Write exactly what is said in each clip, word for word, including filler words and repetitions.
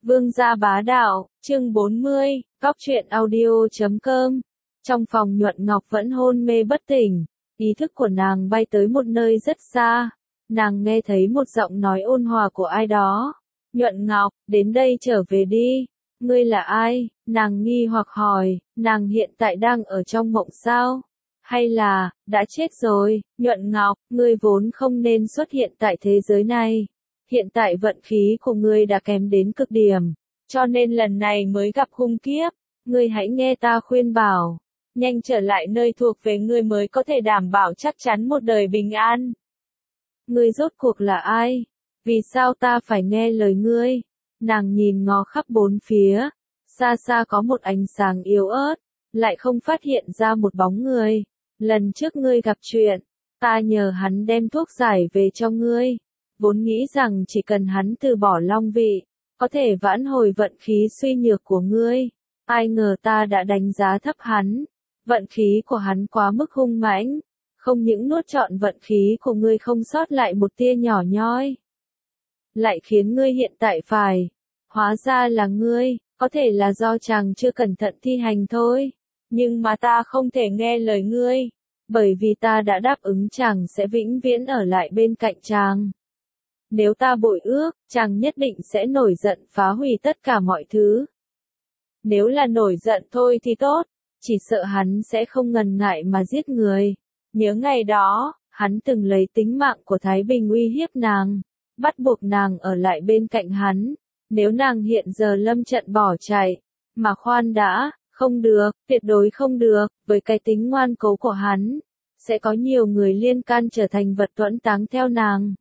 Vương gia bá đạo, chương bốn mươi, Góc truyện audio chấm com. Trong phòng Nhuận Ngọc vẫn hôn mê bất tỉnh, ý thức của nàng bay tới một nơi rất xa. Nàng nghe thấy một giọng nói ôn hòa của ai đó. Nhuận Ngọc, đến đây trở về đi. Ngươi là ai? Nàng nghi hoặc hỏi, nàng hiện tại đang ở trong mộng sao? Hay là, đã chết rồi? Nhuận Ngọc, ngươi vốn không nên xuất hiện tại thế giới này. Hiện tại vận khí của ngươi đã kém đến cực điểm, cho nên lần này mới gặp hung kiếp. Ngươi hãy nghe ta khuyên bảo, nhanh trở lại nơi thuộc về ngươi mới có thể đảm bảo chắc chắn một đời bình an. Ngươi rốt cuộc là ai? Vì sao ta phải nghe lời ngươi? Nàng nhìn ngó khắp bốn phía, xa xa có một ánh sáng yếu ớt, lại không phát hiện ra một bóng người. Lần trước ngươi gặp chuyện, ta nhờ hắn đem thuốc giải về cho ngươi. Vốn nghĩ rằng chỉ cần hắn từ bỏ long vị, có thể vãn hồi vận khí suy nhược của ngươi. Ai ngờ ta đã đánh giá thấp hắn. Vận khí của hắn quá mức hung mãnh, không những nuốt trọn vận khí của ngươi không sót lại một tia nhỏ nhoi, lại khiến ngươi hiện tại phải. Hóa ra là ngươi, có thể là do chàng chưa cẩn thận thi hành thôi. Nhưng mà ta không thể nghe lời ngươi, bởi vì ta đã đáp ứng chàng sẽ vĩnh viễn ở lại bên cạnh chàng. Nếu ta bội ước, chàng nhất định sẽ nổi giận phá hủy tất cả mọi thứ. Nếu là nổi giận thôi thì tốt, chỉ sợ hắn sẽ không ngần ngại mà giết người. Nhớ ngày đó, hắn từng lấy tính mạng của Thái Bình uy hiếp nàng, bắt buộc nàng ở lại bên cạnh hắn. Nếu nàng hiện giờ lâm trận bỏ chạy, mà khoan đã, không được, tuyệt đối không được, với cái tính ngoan cố của hắn, sẽ có nhiều người liên can trở thành vật tuẫn táng theo nàng.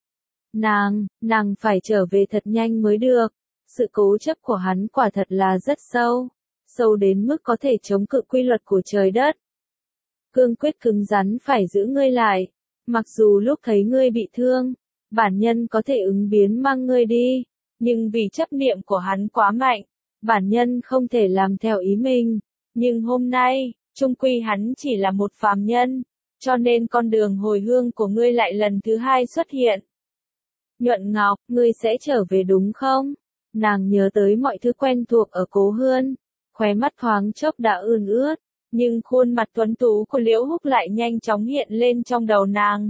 Nàng, nàng phải trở về thật nhanh mới được. Sự cố chấp của hắn quả thật là rất sâu, sâu đến mức có thể chống cự quy luật của trời đất. Cương quyết cứng rắn phải giữ ngươi lại, mặc dù lúc thấy ngươi bị thương, bản nhân có thể ứng biến mang ngươi đi, nhưng vì chấp niệm của hắn quá mạnh, bản nhân không thể làm theo ý mình. Nhưng hôm nay, chung quy hắn chỉ là một phàm nhân, cho nên con đường hồi hương của ngươi lại lần thứ hai xuất hiện. Nhuận Ngọc, ngươi sẽ trở về đúng không? Nàng nhớ tới mọi thứ quen thuộc ở Cố Hương, khóe mắt thoáng chốc đã ươn ướt, nhưng khuôn mặt tuấn tú của Liễu Húc lại nhanh chóng hiện lên trong đầu nàng.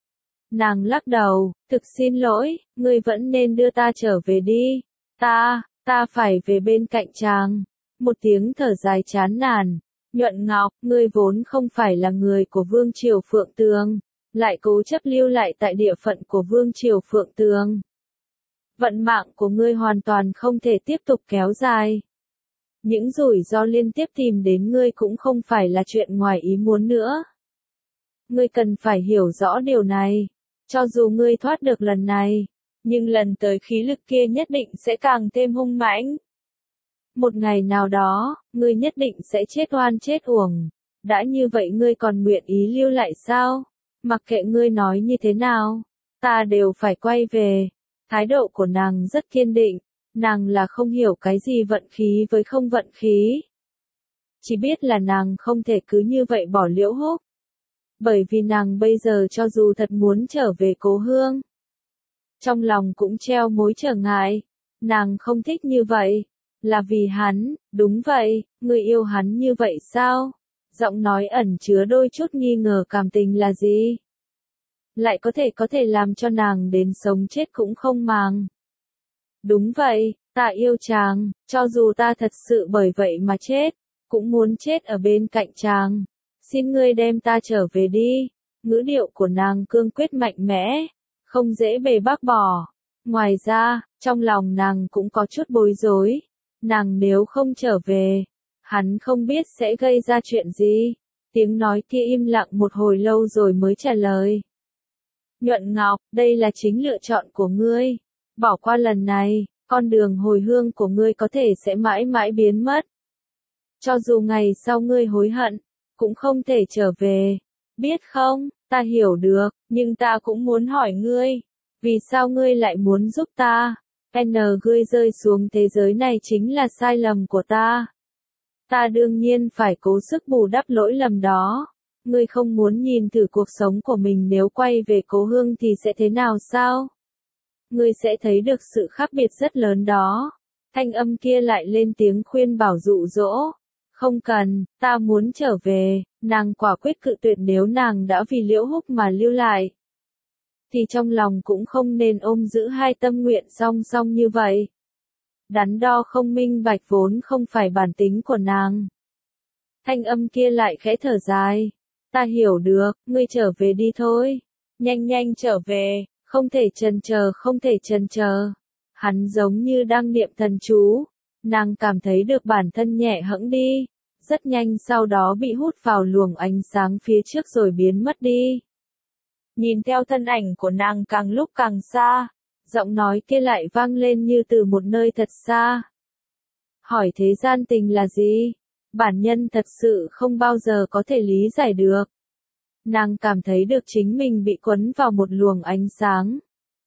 Nàng lắc đầu, thực xin lỗi, ngươi vẫn nên đưa ta trở về đi. Ta, ta phải về bên cạnh chàng. Một tiếng thở dài chán nản. Nhuận Ngọc, ngươi vốn không phải là người của Vương Triều Phượng Tường, lại cố chấp lưu lại tại địa phận của Vương Triều Phượng Tường. Vận mạng của ngươi hoàn toàn không thể tiếp tục kéo dài. Những rủi ro liên tiếp tìm đến ngươi cũng không phải là chuyện ngoài ý muốn nữa. Ngươi cần phải hiểu rõ điều này. Cho dù ngươi thoát được lần này, nhưng lần tới khí lực kia nhất định sẽ càng thêm hung mãnh. Một ngày nào đó, ngươi nhất định sẽ chết oan chết uổng. Đã như vậy ngươi còn nguyện ý lưu lại sao? Mặc kệ ngươi nói như thế nào, ta đều phải quay về. Thái độ của nàng rất kiên định, nàng là không hiểu cái gì vận khí với không vận khí. Chỉ biết là nàng không thể cứ như vậy bỏ Liễu Húc. Bởi vì nàng bây giờ cho dù thật muốn trở về Cố Hương, trong lòng cũng treo mối trở ngại. Nàng không thích như vậy, là vì hắn. Đúng vậy, ngươi yêu hắn như vậy sao? Giọng nói ẩn chứa đôi chút nghi ngờ cảm tình là gì? Lại có thể có thể làm cho nàng đến sống chết cũng không màng. Đúng vậy, ta yêu chàng, cho dù ta thật sự bởi vậy mà chết, cũng muốn chết ở bên cạnh chàng. Xin ngươi đem ta trở về đi. Ngữ điệu của nàng cương quyết mạnh mẽ, không dễ bề bác bỏ. Ngoài ra, trong lòng nàng cũng có chút bối rối. Nàng nếu không trở về, hắn không biết sẽ gây ra chuyện gì. Tiếng nói kia im lặng một hồi lâu rồi mới trả lời. Nhuận Ngọc, đây là chính lựa chọn của ngươi. Bỏ qua lần này, con đường hồi hương của ngươi có thể sẽ mãi mãi biến mất. Cho dù ngày sau ngươi hối hận, cũng không thể trở về. Biết không, ta hiểu được, nhưng ta cũng muốn hỏi ngươi. Vì sao ngươi lại muốn giúp ta? N ngươi rơi xuống thế giới này chính là sai lầm của ta. Ta đương nhiên phải cố sức bù đắp lỗi lầm đó. Ngươi không muốn nhìn thử cuộc sống của mình nếu quay về Cố Hương thì sẽ thế nào sao? Ngươi sẽ thấy được sự khác biệt rất lớn đó. Thanh âm kia lại lên tiếng khuyên bảo dụ dỗ. Không cần, ta muốn trở về, nàng quả quyết cự tuyệt nếu nàng đã vì Liễu Húc mà lưu lại. Thì trong lòng cũng không nên ôm giữ hai tâm nguyện song song như vậy. Đắn đo không minh bạch vốn không phải bản tính của nàng. Thanh âm kia lại khẽ thở dài. Ta hiểu được, ngươi trở về đi thôi. Nhanh nhanh trở về, không thể chần chờ không thể chần chờ. Hắn giống như đang niệm thần chú. Nàng cảm thấy được bản thân nhẹ hẫng đi. Rất nhanh sau đó bị hút vào luồng ánh sáng phía trước rồi biến mất đi. Nhìn theo thân ảnh của nàng càng lúc càng xa. Giọng nói kia lại vang lên như từ một nơi thật xa. Hỏi thế gian tình là gì? Bản nhân thật sự không bao giờ có thể lý giải được. Nàng cảm thấy được chính mình bị quấn vào một luồng ánh sáng.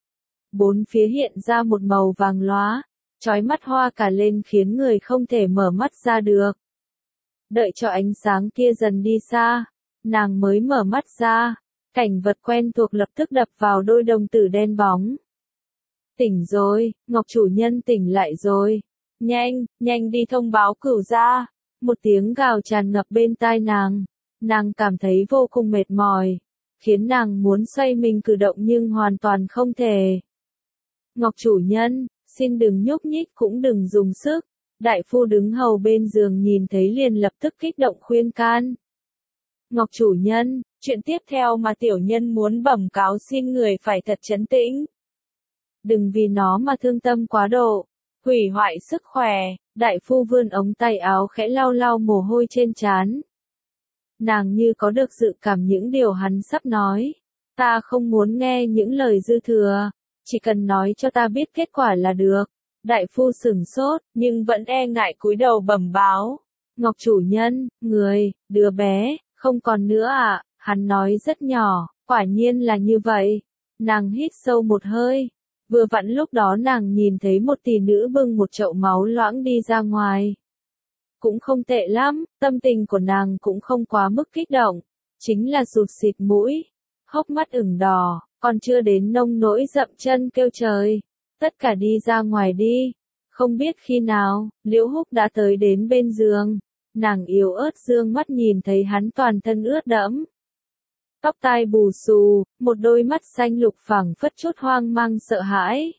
Bốn phía hiện ra một màu vàng lóa, chói mắt hoa cả lên khiến người không thể mở mắt ra được. Đợi cho ánh sáng kia dần đi xa, nàng mới mở mắt ra, cảnh vật quen thuộc lập tức đập vào đôi đồng tử đen bóng. Tỉnh rồi, Ngọc chủ nhân tỉnh lại rồi. Nhanh, nhanh đi thông báo cửu gia. Một tiếng gào tràn ngập bên tai nàng. Nàng cảm thấy vô cùng mệt mỏi, khiến nàng muốn xoay mình cử động nhưng hoàn toàn không thể. Ngọc chủ nhân, xin đừng nhúc nhích cũng đừng dùng sức. Đại phu đứng hầu bên giường nhìn thấy liền lập tức kích động khuyên can. Ngọc chủ nhân, chuyện tiếp theo mà tiểu nhân muốn bẩm cáo xin người phải thật trấn tĩnh. Đừng vì nó mà thương tâm quá độ, hủy hoại sức khỏe. Đại phu vươn ống tay áo khẽ lau lau mồ hôi trên trán. Nàng như có được dự cảm những điều hắn sắp nói. Ta không muốn nghe những lời dư thừa, chỉ cần nói cho ta biết kết quả là được. Đại phu sửng sốt, nhưng vẫn e ngại cúi đầu bẩm báo. Ngọc chủ nhân, người, đứa bé, không còn nữa à? Hắn nói rất nhỏ, quả nhiên là như vậy. Nàng hít sâu một hơi. Vừa vặn lúc đó nàng nhìn thấy một tỷ nữ bưng một chậu máu loãng đi ra ngoài. Cũng không tệ lắm, tâm tình của nàng cũng không quá mức kích động. Chính là sụt xịt mũi, hốc mắt ửng đỏ, còn chưa đến nông nỗi dậm chân kêu trời. Tất cả đi ra ngoài đi. Không biết khi nào, Liễu Húc đã tới đến bên giường. Nàng yếu ớt dương mắt nhìn thấy hắn toàn thân ướt đẫm. Tóc tai bù xù, một đôi mắt xanh lục phảng phất chút hoang mang sợ hãi.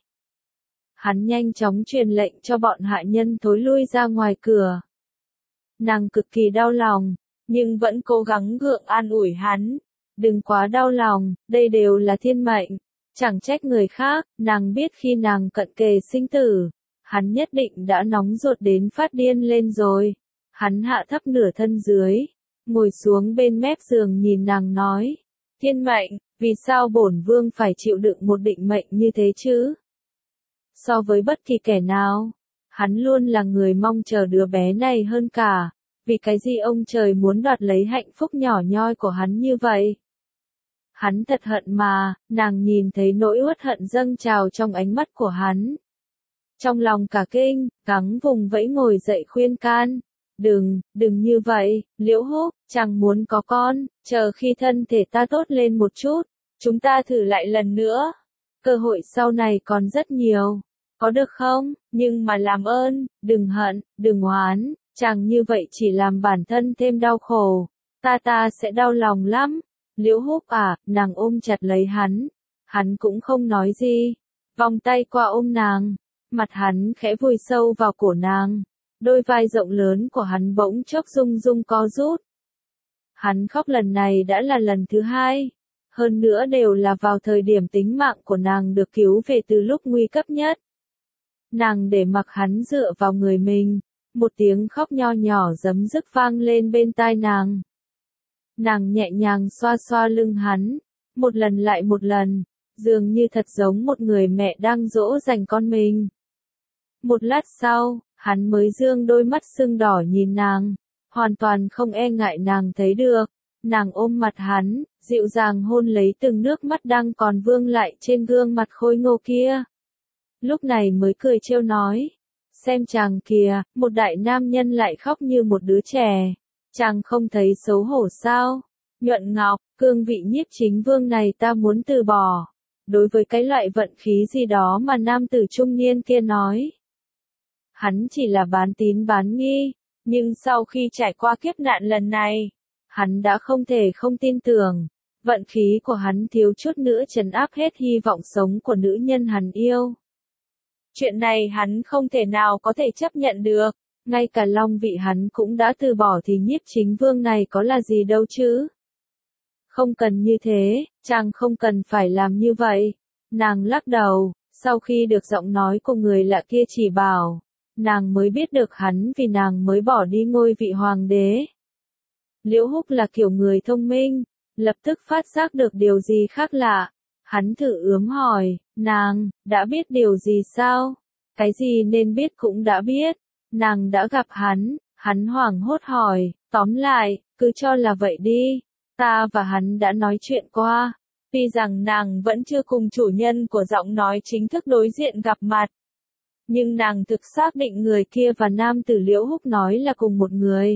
Hắn nhanh chóng truyền lệnh cho bọn hạ nhân thối lui ra ngoài cửa. Nàng cực kỳ đau lòng, nhưng vẫn cố gắng gượng an ủi hắn. Đừng quá đau lòng, đây đều là thiên mệnh. Chẳng trách người khác, nàng biết khi nàng cận kề sinh tử, hắn nhất định đã nóng ruột đến phát điên lên rồi. Hắn hạ thấp nửa thân dưới, ngồi xuống bên mép giường nhìn nàng nói. Thiên mệnh, vì sao bổn vương phải chịu đựng một định mệnh như thế chứ? So với bất kỳ kẻ nào, hắn luôn là người mong chờ đứa bé này hơn cả. Vì cái gì ông trời muốn đoạt lấy hạnh phúc nhỏ nhoi của hắn như vậy? Hắn thật hận mà, nàng nhìn thấy nỗi uất hận dâng trào trong ánh mắt của hắn. Trong lòng cả kinh, gắng vùng vẫy ngồi dậy khuyên can. Đừng, đừng như vậy, Liễu Húc, chẳng muốn có con, chờ khi thân thể ta tốt lên một chút, chúng ta thử lại lần nữa. Cơ hội sau này còn rất nhiều, có được không? Nhưng mà làm ơn, đừng hận, đừng oán, chẳng như vậy chỉ làm bản thân thêm đau khổ. Ta ta sẽ đau lòng lắm. Liễu Húc à, nàng ôm chặt lấy hắn. Hắn cũng không nói gì. Vòng tay qua ôm nàng. Mặt hắn khẽ vùi sâu vào cổ nàng. Đôi vai rộng lớn của hắn bỗng chốc rung rung co rút. Hắn khóc lần này đã là lần thứ hai. Hơn nữa đều là vào thời điểm tính mạng của nàng được cứu về từ lúc nguy cấp nhất. Nàng để mặc hắn dựa vào người mình. Một tiếng khóc nho nhỏ giấm dứt vang lên bên tai nàng. Nàng nhẹ nhàng xoa xoa lưng hắn. Một lần lại một lần. Dường như thật giống một người mẹ đang dỗ dành con mình. Một lát sau, hắn mới dương đôi mắt sưng đỏ nhìn nàng, hoàn toàn không e ngại nàng thấy được. Nàng ôm mặt hắn, dịu dàng hôn lấy từng nước mắt đang còn vương lại trên gương mặt khôi ngô kia. Lúc này mới cười trêu nói, xem chàng kìa, một đại nam nhân lại khóc như một đứa trẻ. Chàng không thấy xấu hổ sao? Nhuận Ngọc, cương vị nhiếp chính vương này ta muốn từ bỏ. Đối với cái loại vận khí gì đó mà nam tử trung niên kia nói. hắn chỉ là bán tín bán nghi, nhưng sau khi trải qua kiếp nạn lần này, hắn đã không thể không tin tưởng, vận khí của hắn thiếu chút nữa trấn áp hết hy vọng sống của nữ nhân hắn yêu. Chuyện này hắn không thể nào có thể chấp nhận được, ngay cả Long Vị hắn cũng đã từ bỏ thì Nhiếp Chính Vương này có là gì đâu chứ. Không cần như thế, chàng không cần phải làm như vậy. Nàng lắc đầu, sau khi được giọng nói của người lạ kia chỉ bảo, nàng mới biết được hắn vì nàng mới bỏ đi ngôi vị hoàng đế. Liễu Húc là kiểu người thông minh, lập tức phát giác được điều gì khác lạ. Hắn thử ướm hỏi, nàng, đã biết điều gì sao? Cái gì nên biết cũng đã biết. Nàng đã gặp hắn, hắn hoảng hốt hỏi, tóm lại, cứ cho là vậy đi. Ta và hắn đã nói chuyện qua. Tuy rằng nàng vẫn chưa cùng chủ nhân của giọng nói chính thức đối diện gặp mặt. Nhưng nàng thực xác định người kia và nam tử Liễu Húc nói là cùng một người.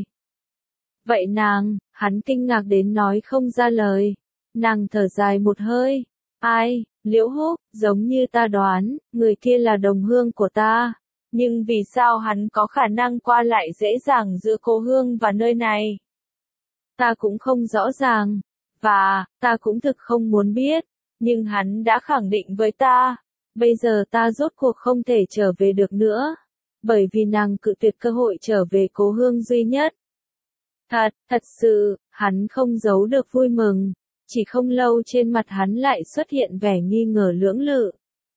Vậy nàng, hắn kinh ngạc đến nói không ra lời. Nàng thở dài một hơi. Ai, Liễu Húc, giống như ta đoán, người kia là đồng hương của ta. Nhưng vì sao hắn có khả năng qua lại dễ dàng giữa cô hương và nơi này? Ta cũng không rõ ràng. Và, ta cũng thực không muốn biết. Nhưng hắn đã khẳng định với ta. Bây giờ ta rốt cuộc không thể trở về được nữa. Bởi vì nàng cự tuyệt cơ hội trở về cố hương duy nhất. Thật, thật sự, hắn không giấu được vui mừng. Chỉ không lâu trên mặt hắn lại xuất hiện vẻ nghi ngờ lưỡng lự.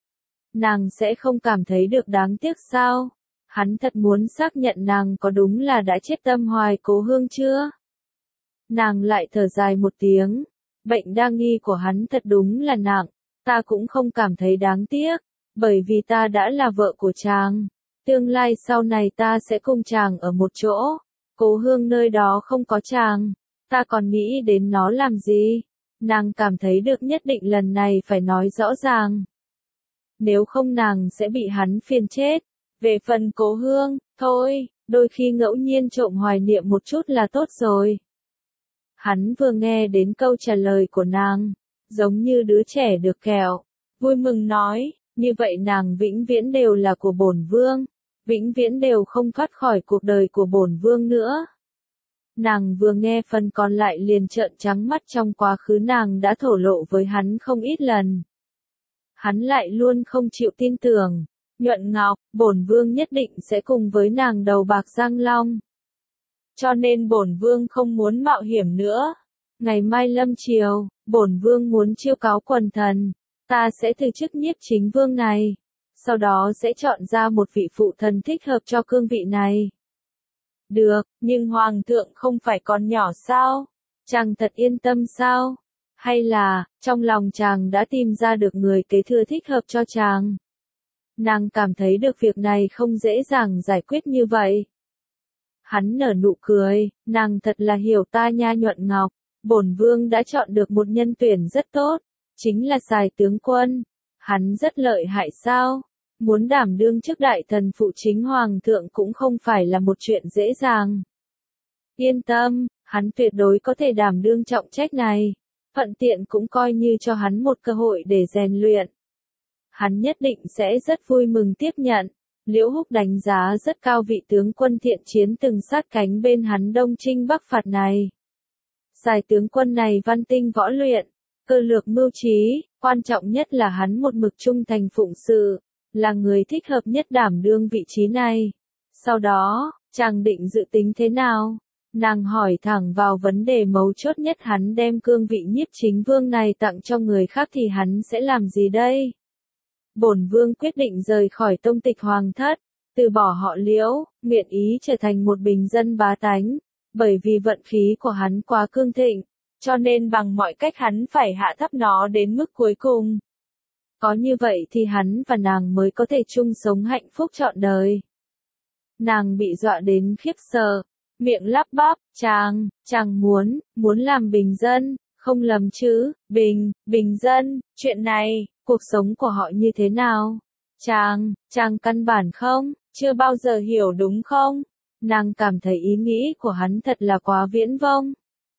Nàng sẽ không cảm thấy được đáng tiếc sao? Hắn thật muốn xác nhận nàng có đúng là đã chết tâm hoài cố hương chưa? Nàng lại thở dài một tiếng. Bệnh đa nghi của hắn thật đúng là nặng. Ta cũng không cảm thấy đáng tiếc. Bởi vì ta đã là vợ của chàng. Tương lai sau này ta sẽ cùng chàng ở một chỗ. Cố hương nơi đó không có chàng. Ta còn nghĩ đến nó làm gì? Nàng cảm thấy được nhất định lần này phải nói rõ ràng. Nếu không nàng sẽ bị hắn phiền chết. Về phần cố hương, thôi, đôi khi ngẫu nhiên trộm hoài niệm một chút là tốt rồi. Hắn vừa nghe đến câu trả lời của nàng, giống như đứa trẻ được kẹo, vui mừng nói, như vậy nàng vĩnh viễn đều là của bổn vương, vĩnh viễn đều không thoát khỏi cuộc đời của bổn vương nữa. Nàng vừa nghe phần còn lại liền trợn trắng mắt, trong quá khứ nàng đã thổ lộ với hắn không ít lần. Hắn lại luôn không chịu tin tưởng. Nhuận Ngọc, bổn vương nhất định sẽ cùng với nàng đầu bạc răng long. Cho nên bổn vương không muốn mạo hiểm nữa. Ngày mai lâm chiều, bổn vương muốn chiêu cáo quần thần. Ta sẽ từ chức Nhiếp Chính Vương này. Sau đó sẽ chọn ra một vị phụ thần thích hợp cho cương vị này. Được, nhưng hoàng thượng không phải còn nhỏ sao? Chàng thật yên tâm sao? Hay là, trong lòng chàng đã tìm ra được người kế thừa thích hợp cho chàng? Nàng cảm thấy được việc này không dễ dàng giải quyết như vậy. Hắn nở nụ cười, nàng thật là hiểu ta nha Nhuận Ngọc. Bổn vương đã chọn được một nhân tuyển rất tốt, chính là Sài tướng quân. Hắn rất lợi hại sao? Muốn đảm đương chức đại thần phụ chính hoàng thượng cũng không phải là một chuyện dễ dàng. Yên tâm, hắn tuyệt đối có thể đảm đương trọng trách này. Thuận tiện cũng coi như cho hắn một cơ hội để rèn luyện. Hắn nhất định sẽ rất vui mừng tiếp nhận. Liễu Húc đánh giá rất cao vị tướng quân thiện chiến từng sát cánh bên hắn Đông Chinh Bắc phạt này. Sài tướng quân này văn tinh võ luyện, cơ lược mưu trí, quan trọng nhất là hắn một mực trung thành phụng sự, là người thích hợp nhất đảm đương vị trí này. Sau đó, chàng định dự tính thế nào? Nàng hỏi thẳng vào vấn đề mấu chốt nhất, hắn đem cương vị Nhiếp Chính Vương này tặng cho người khác thì hắn sẽ làm gì đây? Bổn vương quyết định rời khỏi tông tịch hoàng thất, từ bỏ họ Liễu, nguyện ý trở thành một bình dân bá tánh, bởi vì vận khí của hắn quá cương thịnh, cho nên bằng mọi cách hắn phải hạ thấp nó đến mức cuối cùng. Có như vậy thì hắn và nàng mới có thể chung sống hạnh phúc trọn đời. Nàng bị dọa đến khiếp sợ, miệng lắp bắp, chàng, chàng muốn, muốn làm bình dân, không lầm chứ, bình, bình dân, chuyện này, cuộc sống của họ như thế nào? Chàng, chàng căn bản không, chưa bao giờ hiểu đúng không? Nàng cảm thấy ý nghĩ của hắn thật là quá viễn vông.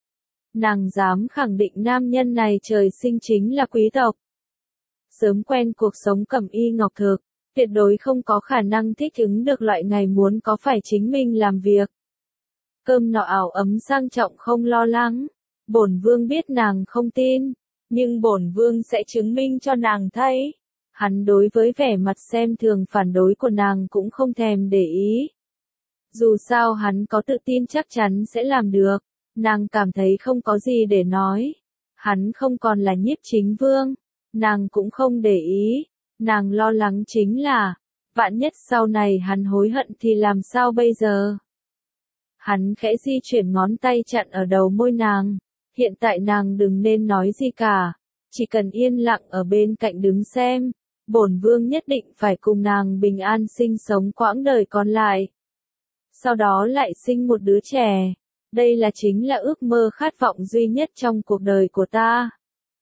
Nàng dám khẳng định nam nhân này trời sinh chính là quý tộc. Sớm quen cuộc sống cẩm y ngọc thực, tuyệt đối không có khả năng thích ứng được loại ngày muốn có phải chính mình làm việc. Cơm nọ ảo ấm sang trọng không lo lắng. Bổn vương biết nàng không tin, nhưng bổn vương sẽ chứng minh cho nàng thấy. Hắn đối với vẻ mặt xem thường phản đối của nàng cũng không thèm để ý. Dù sao hắn có tự tin chắc chắn sẽ làm được, nàng cảm thấy không có gì để nói. Hắn không còn là Nhiếp Chính Vương, nàng cũng không để ý, nàng lo lắng chính là, vạn nhất sau này hắn hối hận thì làm sao bây giờ? Hắn khẽ di chuyển ngón tay chặn ở đầu môi nàng, hiện tại nàng đừng nên nói gì cả, chỉ cần yên lặng ở bên cạnh đứng xem, bổn vương nhất định phải cùng nàng bình an sinh sống quãng đời còn lại. Sau đó lại sinh một đứa trẻ, đây là chính là ước mơ khát vọng duy nhất trong cuộc đời của ta.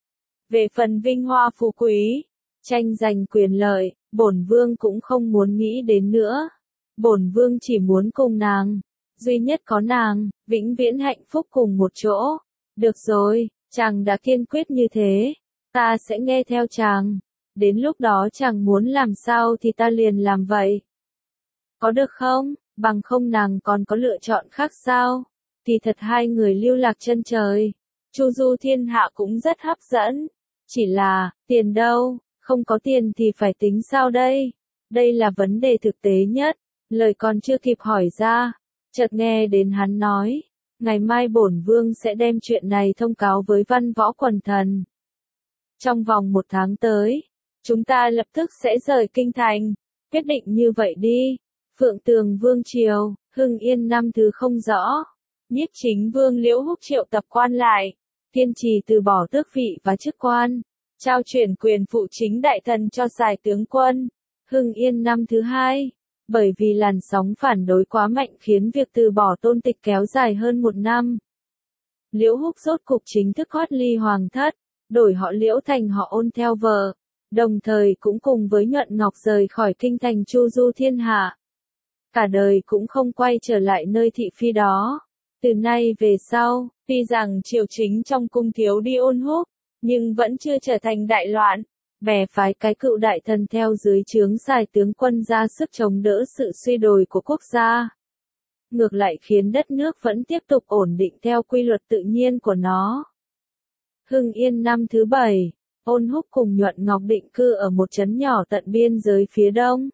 Về phần vinh hoa phú quý, tranh giành quyền lợi, bổn vương cũng không muốn nghĩ đến nữa. Bổn vương chỉ muốn cùng nàng, duy nhất có nàng, vĩnh viễn hạnh phúc cùng một chỗ. Được rồi, chàng đã kiên quyết như thế, ta sẽ nghe theo chàng. Đến lúc đó chàng muốn làm sao thì ta liền làm vậy. Có được không? Bằng không nàng còn có lựa chọn khác sao? Thì thật hai người lưu lạc chân trời. Chu du thiên hạ cũng rất hấp dẫn. Chỉ là, tiền đâu? Không có tiền thì phải tính sao đây? Đây là vấn đề thực tế nhất. Lời còn chưa kịp hỏi ra, chợt nghe đến hắn nói, ngày mai bổn vương sẽ đem chuyện này thông cáo với văn võ quần thần. Trong vòng một tháng tới, chúng ta lập tức sẽ rời kinh thành. Quyết định như vậy đi. Phượng Tường Vương triều, Hưng Yên năm thứ không rõ. Nhiếp Chính Vương Liễu Húc triệu tập quan lại, kiên trì từ bỏ tước vị và chức quan, trao chuyển quyền phụ chính đại thần cho Sài tướng quân. Hưng Yên năm thứ hai, bởi vì làn sóng phản đối quá mạnh khiến việc từ bỏ tôn tịch kéo dài hơn một năm. Liễu Húc rốt cục chính thức thoát ly hoàng thất, đổi họ Liễu thành họ Ôn theo vợ, đồng thời cũng cùng với Nhuận Ngọc rời khỏi kinh thành chu du thiên hạ. Cả đời cũng không quay trở lại nơi thị phi đó. Từ nay về sau, tuy rằng triều chính trong cung thiếu đi Ôn Húc, nhưng vẫn chưa trở thành đại loạn. Bè phái cái cựu đại thần theo dưới trướng Sài tướng quân ra sức chống đỡ sự suy đồi của quốc gia. Ngược lại khiến đất nước vẫn tiếp tục ổn định theo quy luật tự nhiên của nó. Hưng Yên năm thứ bảy, Ôn Húc cùng Nhuận Ngọc định cư ở một trấn nhỏ tận biên giới phía đông.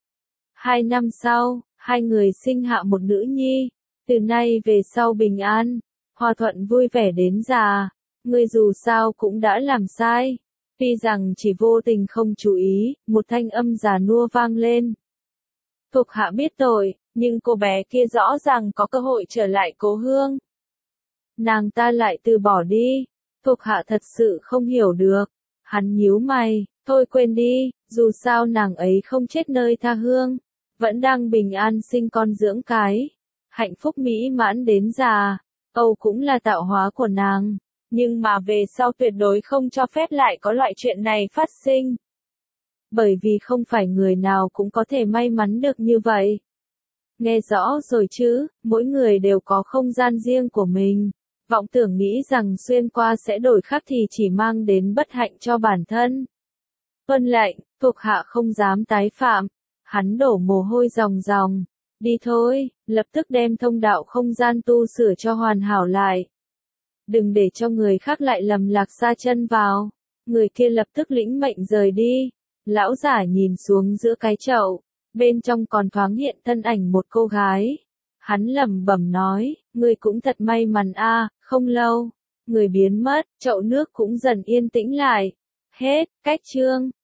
Hai năm sau, hai người sinh hạ một nữ nhi, từ nay về sau bình an, hòa thuận vui vẻ đến già. Ngươi dù sao cũng đã làm sai. Tuy rằng chỉ vô tình không chú ý, một thanh âm già nua vang lên. Thuộc hạ biết tội, nhưng cô bé kia rõ ràng có cơ hội trở lại cố hương. Nàng ta lại từ bỏ đi. Thuộc hạ thật sự không hiểu được. Hắn nhíu mày, thôi quên đi, dù sao nàng ấy không chết nơi tha hương, vẫn đang bình an sinh con dưỡng cái. Hạnh phúc mỹ mãn đến già, Âu cũng là tạo hóa của nàng. Nhưng mà về sau tuyệt đối không cho phép lại có loại chuyện này phát sinh. Bởi vì không phải người nào cũng có thể may mắn được như vậy. Nghe rõ rồi chứ, mỗi người đều có không gian riêng của mình. Vọng tưởng nghĩ rằng xuyên qua sẽ đổi khác thì chỉ mang đến bất hạnh cho bản thân. Tuân lệnh, thuộc hạ không dám tái phạm. Hắn đổ mồ hôi ròng ròng. Đi thôi, lập tức đem thông đạo không gian tu sửa cho hoàn hảo lại. Đừng để cho người khác lại lầm lạc sa chân vào. Người kia lập tức lĩnh mệnh rời đi. Lão giả nhìn xuống giữa cái chậu, bên trong còn thoáng hiện thân ảnh một cô gái. Hắn lẩm bẩm nói, người cũng thật may mắn a. Không lâu, người biến mất, chậu nước cũng dần yên tĩnh lại. Hết, cách chương.